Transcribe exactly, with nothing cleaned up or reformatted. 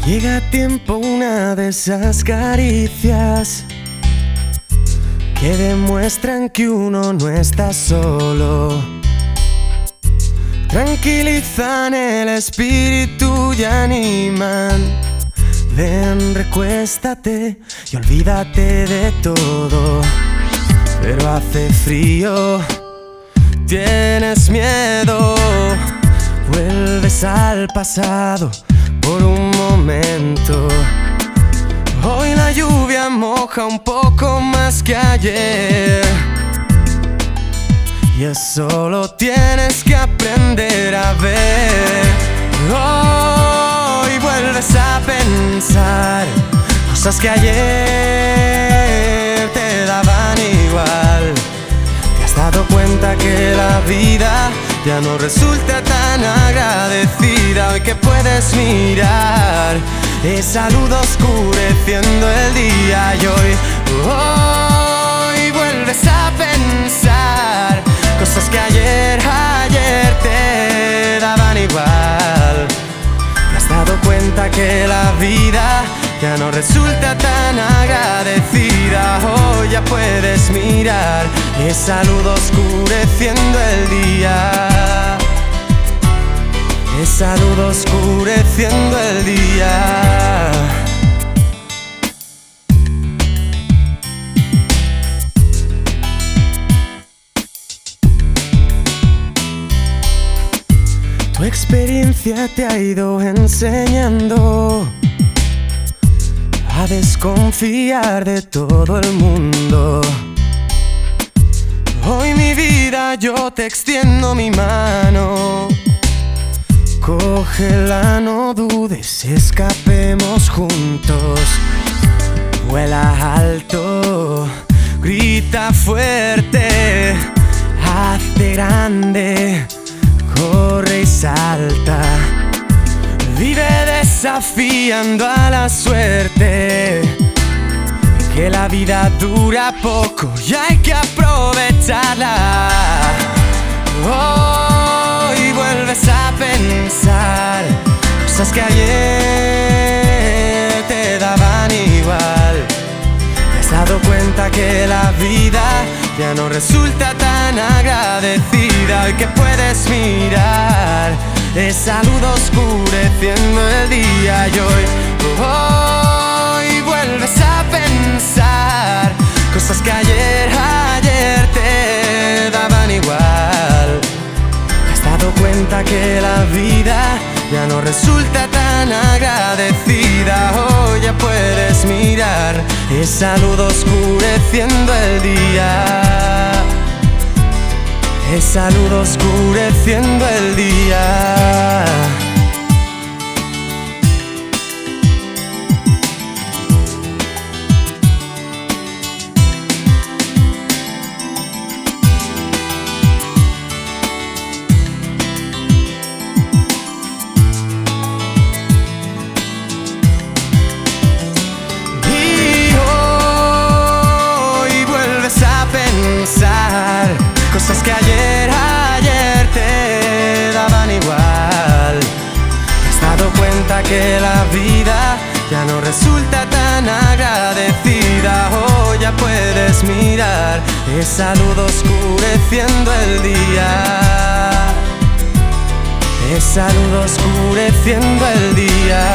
Llega a tiempo una de esas caricias que demuestran que uno no está solo. Tranquilizan el espíritu y animan. Ven, recuéstate y olvídate de todo. Pero hace frío, tienes miedo, vuelves al pasado por un momento. Hoy la lluvia moja un poco más que ayer, y eso lo tienes que aprender a ver. Hoy vuelves a pensar cosas que ayer te daban igual. Te has dado cuenta que la vida ya no resulta tan agradecida. Hoy que puedes mirar esa luz oscureciendo el día, y hoy, hoy vuelves a pensar cosas que ayer, ayer te daban igual. Te has dado cuenta que la vida ya no resulta tan agradecida. Hoy ya puedes mirar esa luz oscureciendo el día, esa luz oscureciendo el día. Tu experiencia te ha ido enseñando a desconfiar de todo el mundo. Hoy mi vida yo te extiendo mi mano. Cógela, no dudes, escapemos juntos. Vuela alto, grita fuerte, hazte grande, corre y salta. Vive desafiando a la suerte, que la vida dura poco y hay que aprovecharla. Hoy vuelves a pensar cosas que ayer te daban igual. Te has dado cuenta que la vida ya no resulta tan agradecida. Hoy que puedes mirar esa luz oscureciendo el día, y hoy, hoy vuelves a pensar cosas que ayer, ayer te daban igual. Te has dado cuenta que la vida ya no resulta tan agradecida. Hoy ya puedes mirar esa luz oscureciendo el día, esa luz oscureciendo el día. Cosas que ayer, ayer te daban igual. Te has dado cuenta que la vida ya no resulta tan agradecida. Hoy ya puedes mirar esa luz oscureciendo el día, esa luz oscureciendo el día.